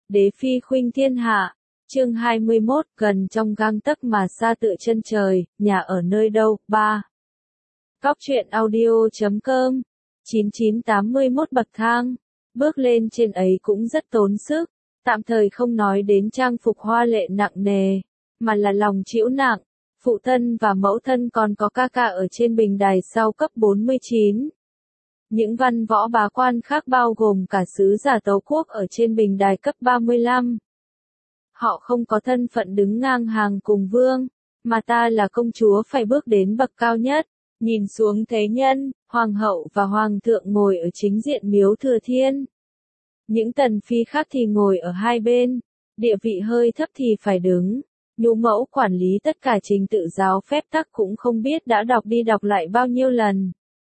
Đế phi khuynh thiên hạ. Chương 21, gần trong gang tấc mà xa tựa chân trời, nhà ở nơi đâu? 3. Cóc truyện audio.com 9981 bậc thang. Bước lên trên ấy cũng rất tốn sức, tạm thời không nói đến trang phục hoa lệ nặng nề, mà là lòng trĩu nặng. Phụ thân và mẫu thân còn có ca ca ở trên bình đài sau cấp 49. Những văn võ bá quan khác bao gồm cả sứ giả Tấu Quốc ở trên bình đài cấp 35. Họ không có thân phận đứng ngang hàng cùng vương, mà ta là công chúa phải bước đến bậc cao nhất, nhìn xuống thế nhân, hoàng hậu và hoàng thượng ngồi ở chính diện miếu thừa thiên. Những tần phi khác thì ngồi ở hai bên, địa vị hơi thấp thì phải đứng. Nhũ mẫu quản lý tất cả trình tự giáo phép tắc cũng không biết đã đọc đi đọc lại bao nhiêu lần.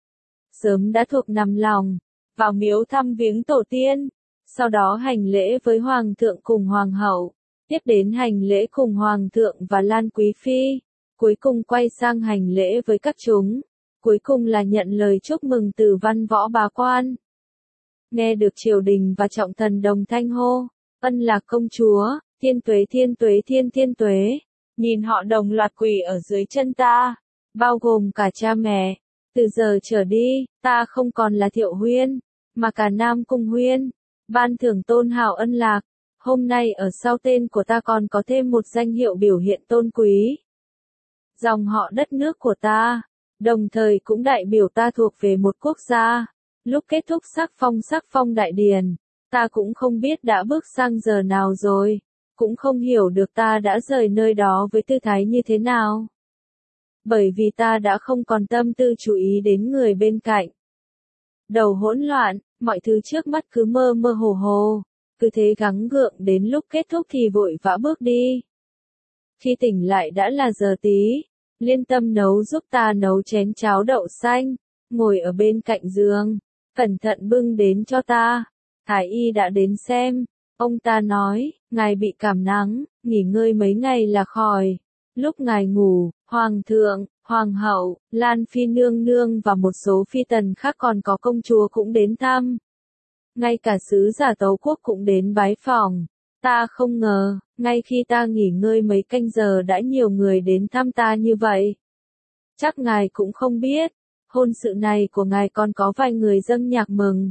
Sớm đã thuộc nằm lòng, vào miếu thăm viếng tổ tiên, sau đó hành lễ với hoàng thượng cùng hoàng hậu, tiếp đến hành lễ cùng hoàng thượng và Lan Quý Phi, cuối cùng quay sang hành lễ với các chúng, cuối cùng là nhận lời chúc mừng từ văn võ bá quan. Nghe được triều đình và trọng thần đồng thanh hô, ân lạc công chúa, thiên tuế thiên tuế thiên tuế, nhìn họ đồng loạt quỳ ở dưới chân ta, bao gồm cả cha mẹ. Từ giờ trở đi, ta không còn là Thiệu Huyên, mà cả Nam Cung Huyên, ban thưởng tôn hào ân lạc. Hôm nay ở sau tên của ta còn có thêm một danh hiệu biểu hiện tôn quý. Dòng họ đất nước của ta, đồng thời cũng đại biểu ta thuộc về một quốc gia. Lúc kết thúc sắc phong đại điền, ta cũng không biết đã bước sang giờ nào rồi, cũng không hiểu được ta đã rời nơi đó với tư thái như thế nào. Bởi vì ta đã không còn tâm tư chú ý đến người bên cạnh. Đầu hỗn loạn, mọi thứ trước mắt cứ mơ mơ hồ hồ, cứ thế gắng gượng đến lúc kết thúc thì vội vã bước đi. Khi tỉnh lại đã là giờ tí, Liên Tâm nấu giúp ta nấu chén cháo đậu xanh, ngồi ở bên cạnh giường, cẩn thận bưng đến cho ta. Thái y đã đến xem, ông ta nói, ngài bị cảm nắng, nghỉ ngơi mấy ngày là khỏi. Lúc ngài ngủ, hoàng thượng, hoàng hậu, Lan Phi nương nương và một số phi tần khác còn có công chúa cũng đến thăm. Ngay cả sứ giả Tấu Quốc cũng đến bái phỏng. Ta không ngờ, ngay khi ta nghỉ ngơi mấy canh giờ đã nhiều người đến thăm ta như vậy. Chắc ngài cũng không biết, hôn sự này của ngài còn có vài người dâng nhạc mừng.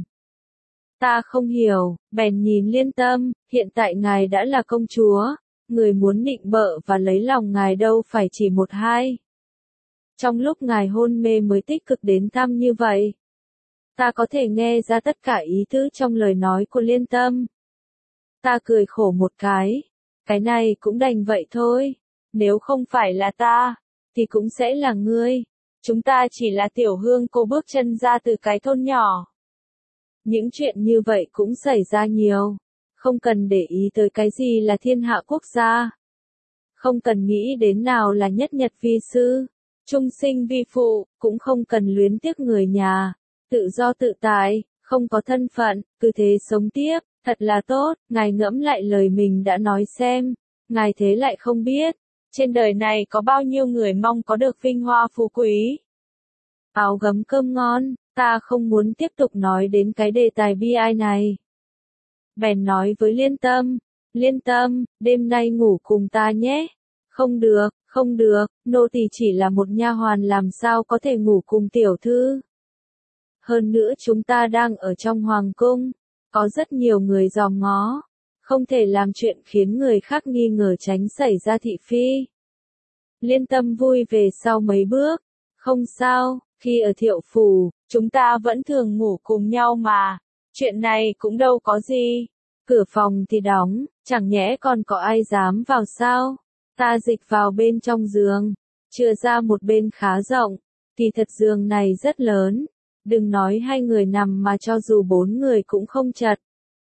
Ta không hiểu, bèn nhìn Liên Tâm, hiện tại ngài đã là công chúa. Người muốn nịnh bợ và lấy lòng ngài đâu phải chỉ một hai. Trong lúc ngài hôn mê mới tích cực đến thăm như vậy. Ta có thể nghe ra tất cả ý tứ trong lời nói của Liên Tâm. Ta cười khổ một cái này cũng đành vậy thôi. Nếu không phải là ta, thì cũng sẽ là ngươi. Chúng ta chỉ là tiểu hương cô bước chân ra từ cái thôn nhỏ. Những chuyện như vậy cũng xảy ra nhiều. Không cần để ý tới cái gì là thiên hạ quốc gia. Không cần nghĩ đến nào là nhất nhật vi sư, trung sinh vi phụ, cũng không cần luyến tiếc người nhà. Tự do tự tại, không có thân phận, cứ thế sống tiếp, thật là tốt. Ngài ngẫm lại lời mình đã nói xem, ngài thế lại không biết. Trên đời này có bao nhiêu người mong có được vinh hoa phú quý. Áo gấm cơm ngon, ta không muốn tiếp tục nói đến cái đề tài bi ai này. Bèn nói với Liên Tâm, đêm nay ngủ cùng ta nhé. Không được, nô tỳ chỉ là một nha hoàn làm sao có thể ngủ cùng tiểu thư. Hơn nữa chúng ta đang ở trong hoàng cung, có rất nhiều người dòm ngó, không thể làm chuyện khiến người khác nghi ngờ tránh xảy ra thị phi. Liên Tâm vui về sau mấy bước, không sao, khi ở Thiệu phủ, chúng ta vẫn thường ngủ cùng nhau mà, chuyện này cũng đâu có gì. Cửa phòng thì đóng, chẳng nhẽ còn có ai dám vào sao? Ta dịch vào bên trong giường, chừa ra một bên khá rộng, thì thật giường này rất lớn, đừng nói hai người nằm mà cho dù bốn người cũng không chật.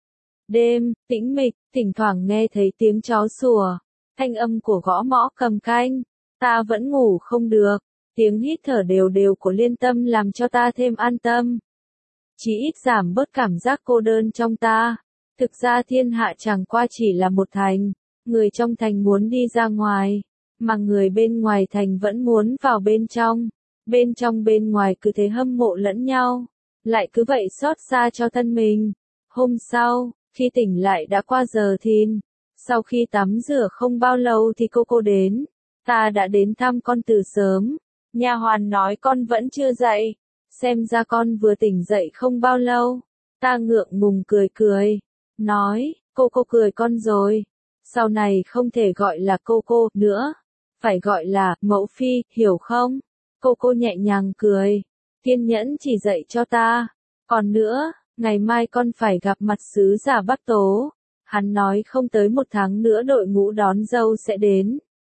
Đêm, tĩnh mịch, thỉnh thoảng nghe thấy tiếng chó sủa, thanh âm của gõ mõ cầm canh, ta vẫn ngủ không được, tiếng hít thở đều đều của Liên Tâm làm cho ta thêm an tâm. Chỉ ít giảm bớt cảm giác cô đơn trong ta. Thực ra thiên hạ chẳng qua chỉ là một thành, người trong thành muốn đi ra ngoài, mà người bên ngoài thành vẫn muốn vào bên trong. Bên ngoài cứ thế hâm mộ lẫn nhau, lại cứ vậy xót xa cho thân mình. Hôm sau, Khi tỉnh lại đã qua giờ thìn. Sau khi tắm rửa không bao lâu thì cô đến. Ta đã đến thăm con từ sớm. Nha hoàn nói con vẫn chưa dậy. Xem ra con vừa tỉnh dậy không bao lâu. Ta ngượng ngùng cười. Nói, cô cười con rồi. Sau này không thể gọi là cô nữa. Phải gọi là mẫu phi, hiểu không? Cô nhẹ nhàng cười. Kiên nhẫn chỉ dạy cho ta. Còn nữa, ngày mai con phải gặp mặt sứ giả Bắc Tố. Hắn nói không tới 1 tháng nữa đội ngũ đón dâu sẽ đến.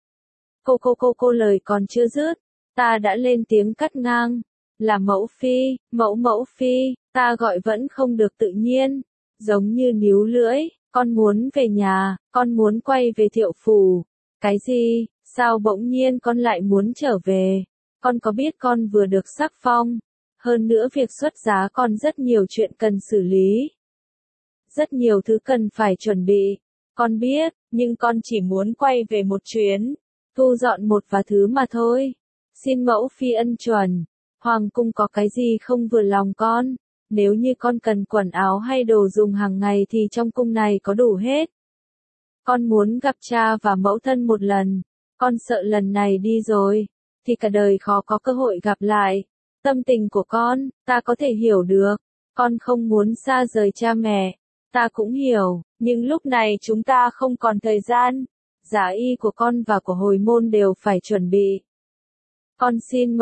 Cô lời còn chưa dứt. Ta đã lên tiếng cắt ngang. Là mẫu phi, mẫu phi, ta gọi vẫn không được tự nhiên. Giống như níu lưỡi, con muốn về nhà, con muốn quay về Thiệu phủ. Cái gì, sao bỗng nhiên con lại muốn trở về? Con có biết con vừa được sắc phong? Hơn nữa việc xuất giá còn rất nhiều chuyện cần xử lý. Rất nhiều thứ cần phải chuẩn bị. Con biết, nhưng con chỉ muốn quay về một chuyến. Thu dọn một vài thứ mà thôi. Xin mẫu phi ân chuẩn. Hoàng cung có cái gì không vừa lòng con? Nếu như con cần quần áo hay đồ dùng hàng ngày thì trong cung này có đủ hết. Con muốn gặp cha và mẫu thân một lần. Con sợ lần này đi rồi, thì cả đời khó có cơ hội gặp lại. Tâm tình của con, ta có thể hiểu được. Con không muốn xa rời cha mẹ. Ta cũng hiểu, nhưng lúc này chúng ta không còn thời gian. Giá y của con và của hồi môn đều phải chuẩn bị. Con xin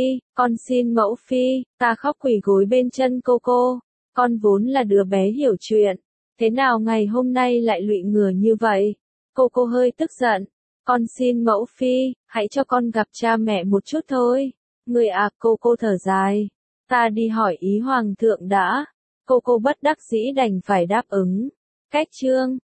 mẫu phi, ta khóc quỳ gối bên chân cô. Con vốn là đứa bé hiểu chuyện. Thế nào ngày hôm nay lại lụy ngửa như vậy? Cô hơi tức giận. Con xin mẫu phi, hãy cho con gặp cha mẹ một chút thôi. Người à, cô thở dài. Ta đi hỏi ý hoàng thượng đã. Cô bất đắc dĩ đành phải đáp ứng. Cách chương